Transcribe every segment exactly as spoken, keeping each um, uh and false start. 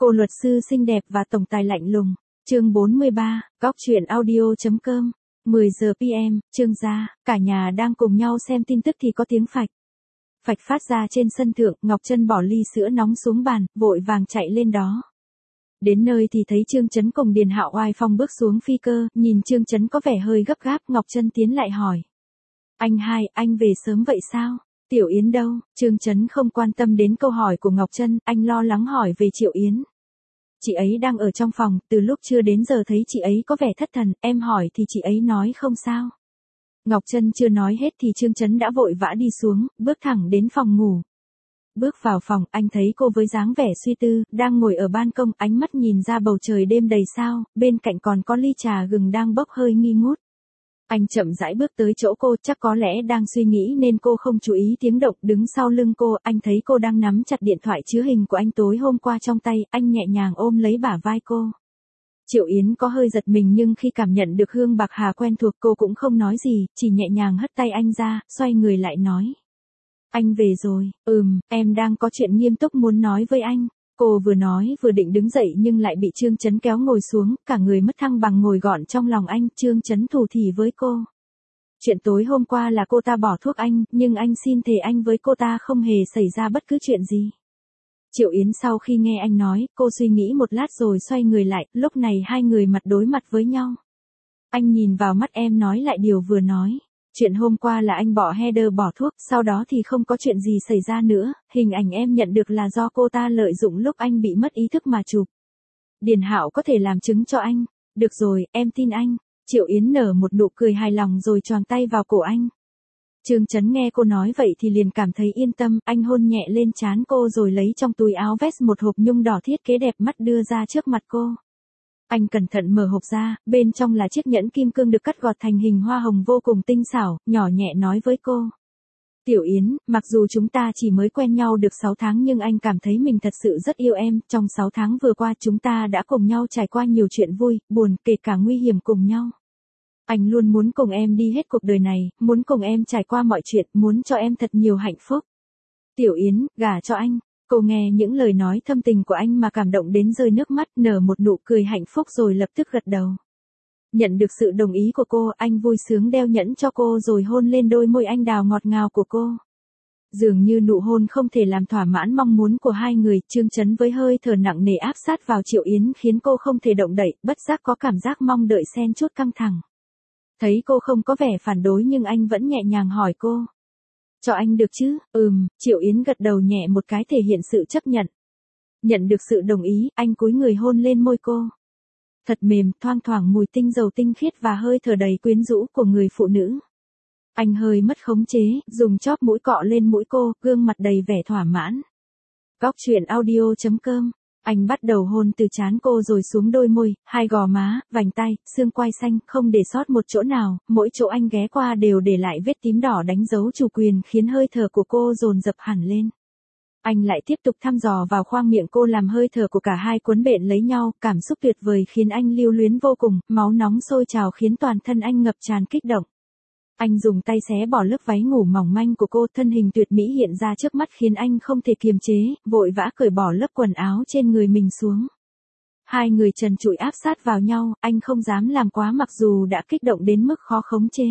Cô luật sư xinh đẹp và tổng tài lạnh lùng. Chương bốn mươi ba, góc chuyện audio.com. mười giờ pê em, Trương gia, cả nhà đang cùng nhau xem tin tức thì có tiếng phạch. Phạch phát ra trên sân thượng, Ngọc Trân bỏ ly sữa nóng xuống bàn, vội vàng chạy lên đó. Đến nơi thì thấy Trương Chấn cùng Điền Hạo oai phong bước xuống phi cơ, nhìn Trương Chấn có vẻ hơi gấp gáp, Ngọc Trân tiến lại hỏi. Anh hai, anh về sớm vậy sao? Tiểu Yến đâu? Trương Chấn không quan tâm đến câu hỏi của Ngọc Trân, anh lo lắng hỏi về Triệu Yến. Chị ấy đang ở trong phòng, từ lúc chưa đến giờ thấy chị ấy có vẻ thất thần, em hỏi thì chị ấy nói không sao. Ngọc Trân chưa nói hết thì Trương Chấn đã vội vã đi xuống, bước thẳng đến phòng ngủ. Bước vào phòng, anh thấy cô với dáng vẻ suy tư, đang ngồi ở ban công, ánh mắt nhìn ra bầu trời đêm đầy sao, bên cạnh còn có ly trà gừng đang bốc hơi nghi ngút. Anh chậm rãi bước tới chỗ cô, chắc có lẽ đang suy nghĩ nên cô không chú ý tiếng động, đứng sau lưng cô, anh thấy cô đang nắm chặt điện thoại chứa hình của anh tối hôm qua trong tay, anh nhẹ nhàng ôm lấy bả vai cô. Triệu Yến có hơi giật mình nhưng khi cảm nhận được hương bạc hà quen thuộc cô cũng không nói gì, chỉ nhẹ nhàng hất tay anh ra, xoay người lại nói. Anh về rồi, ừm, em đang có chuyện nghiêm túc muốn nói với anh. Cô vừa nói vừa định đứng dậy nhưng lại bị Trương Chấn kéo ngồi xuống, cả người mất thăng bằng ngồi gọn trong lòng anh, Trương Chấn thủ thỉ với cô. Chuyện tối hôm qua là cô ta bỏ thuốc anh, nhưng anh xin thề anh với cô ta không hề xảy ra bất cứ chuyện gì. Triệu Yến sau khi nghe anh nói, cô suy nghĩ một lát rồi xoay người lại, lúc này hai người mặt đối mặt với nhau. Anh nhìn vào mắt em nói lại điều vừa nói. Chuyện hôm qua là anh bỏ header bỏ thuốc, sau đó thì không có chuyện gì xảy ra nữa, hình ảnh em nhận được là do cô ta lợi dụng lúc anh bị mất ý thức mà chụp. Điền Hạo có thể làm chứng cho anh. Được rồi, em tin anh. Triệu Yến nở một nụ cười hài lòng rồi choàng tay vào cổ anh. Trương Chấn nghe cô nói vậy thì liền cảm thấy yên tâm, anh hôn nhẹ lên trán cô rồi lấy trong túi áo vest một hộp nhung đỏ thiết kế đẹp mắt đưa ra trước mặt cô. Anh cẩn thận mở hộp ra, bên trong là chiếc nhẫn kim cương được cắt gọt thành hình hoa hồng vô cùng tinh xảo, nhỏ nhẹ nói với cô. Tiểu Yến, mặc dù chúng ta chỉ mới quen nhau được sáu tháng nhưng anh cảm thấy mình thật sự rất yêu em, trong sáu tháng vừa qua chúng ta đã cùng nhau trải qua nhiều chuyện vui, buồn, kể cả nguy hiểm cùng nhau. Anh luôn muốn cùng em đi hết cuộc đời này, muốn cùng em trải qua mọi chuyện, muốn cho em thật nhiều hạnh phúc. Tiểu Yến, gả cho anh. Cô nghe những lời nói thâm tình của anh mà cảm động đến rơi nước mắt, nở một nụ cười hạnh phúc rồi lập tức gật đầu. Nhận được sự đồng ý của cô, anh vui sướng đeo nhẫn cho cô rồi hôn lên đôi môi anh đào ngọt ngào của cô. Dường như nụ hôn không thể làm thỏa mãn mong muốn của hai người, Trương Chấn với hơi thở nặng nề áp sát vào Triệu Yến khiến cô không thể động đậy, bất giác có cảm giác mong đợi xen chút căng thẳng. Thấy cô không có vẻ phản đối nhưng anh vẫn nhẹ nhàng hỏi cô. Cho anh được chứ? Ừm, Triệu Yến gật đầu nhẹ một cái thể hiện sự chấp nhận. Nhận được sự đồng ý, anh cúi người hôn lên môi cô. Thật mềm, thoang thoảng mùi tinh dầu tinh khiết và hơi thở đầy quyến rũ của người phụ nữ. Anh hơi mất khống chế, dùng chóp mũi cọ lên mũi cô, gương mặt đầy vẻ thỏa mãn. Góc chuyện audio.com. Anh bắt đầu hôn từ trán cô rồi xuống đôi môi, hai gò má, vành tai, xương quai xanh, không để sót một chỗ nào, mỗi chỗ anh ghé qua đều để lại vết tím đỏ đánh dấu chủ quyền khiến hơi thở của cô dồn dập hẳn lên. Anh lại tiếp tục thăm dò vào khoang miệng cô làm hơi thở của cả hai cuốn bện lấy nhau, cảm xúc tuyệt vời khiến anh lưu luyến vô cùng, máu nóng sôi trào khiến toàn thân anh ngập tràn kích động. Anh dùng tay xé bỏ lớp váy ngủ mỏng manh của cô, thân hình tuyệt mỹ hiện ra trước mắt khiến anh không thể kiềm chế, vội vã cởi bỏ lớp quần áo trên người mình xuống. Hai người trần trụi áp sát vào nhau, anh không dám làm quá mặc dù đã kích động đến mức khó khống chế.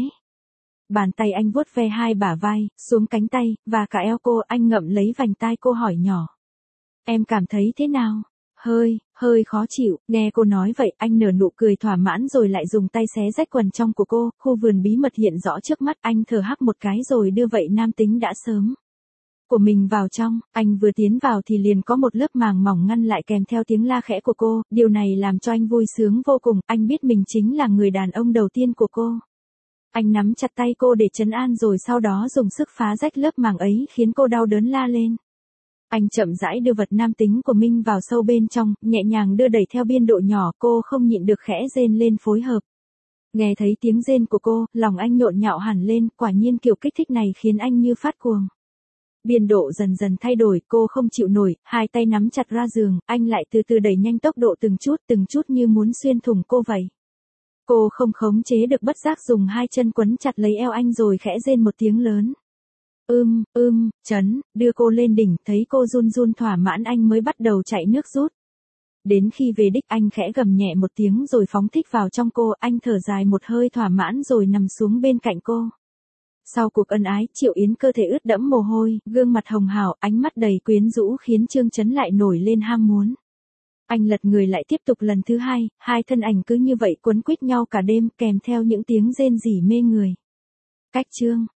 Bàn tay anh vuốt ve hai bả vai, xuống cánh tay, và cả eo cô, anh ngậm lấy vành tai cô hỏi nhỏ. Em cảm thấy thế nào? Hơi, hơi khó chịu, nghe cô nói vậy, anh nở nụ cười thỏa mãn rồi lại dùng tay xé rách quần trong của cô, khu vườn bí mật hiện rõ trước mắt, anh thở hắc một cái rồi đưa vậy nam tính đã sớm của mình vào trong, anh vừa tiến vào thì liền có một lớp màng mỏng ngăn lại kèm theo tiếng la khẽ của cô, điều này làm cho anh vui sướng vô cùng, anh biết mình chính là người đàn ông đầu tiên của cô. Anh nắm chặt tay cô để trấn an rồi sau đó dùng sức phá rách lớp màng ấy khiến cô đau đớn la lên. Anh chậm rãi đưa vật nam tính của mình vào sâu bên trong, nhẹ nhàng đưa đẩy theo biên độ nhỏ, cô không nhịn được khẽ rên lên phối hợp. Nghe thấy tiếng rên của cô, lòng anh nhộn nhạo hẳn lên, quả nhiên kiểu kích thích này khiến anh như phát cuồng. Biên độ dần dần thay đổi, cô không chịu nổi, hai tay nắm chặt ra giường, anh lại từ từ đẩy nhanh tốc độ từng chút từng chút như muốn xuyên thủng cô vậy. Cô không khống chế được bất giác dùng hai chân quấn chặt lấy eo anh rồi khẽ rên một tiếng lớn. Ưm, ưm, Chấn, đưa cô lên đỉnh, thấy cô run run thỏa mãn anh mới bắt đầu chạy nước rút. Đến khi về đích anh khẽ gầm nhẹ một tiếng rồi phóng thích vào trong cô, anh thở dài một hơi thỏa mãn rồi nằm xuống bên cạnh cô. Sau cuộc ân ái, Triệu Yến cơ thể ướt đẫm mồ hôi, gương mặt hồng hào, ánh mắt đầy quyến rũ khiến Trương Chấn lại nổi lên ham muốn. Anh lật người lại tiếp tục lần thứ hai, hai thân ảnh cứ như vậy quấn quýt nhau cả đêm kèm theo những tiếng rên rỉ mê người. Cách chương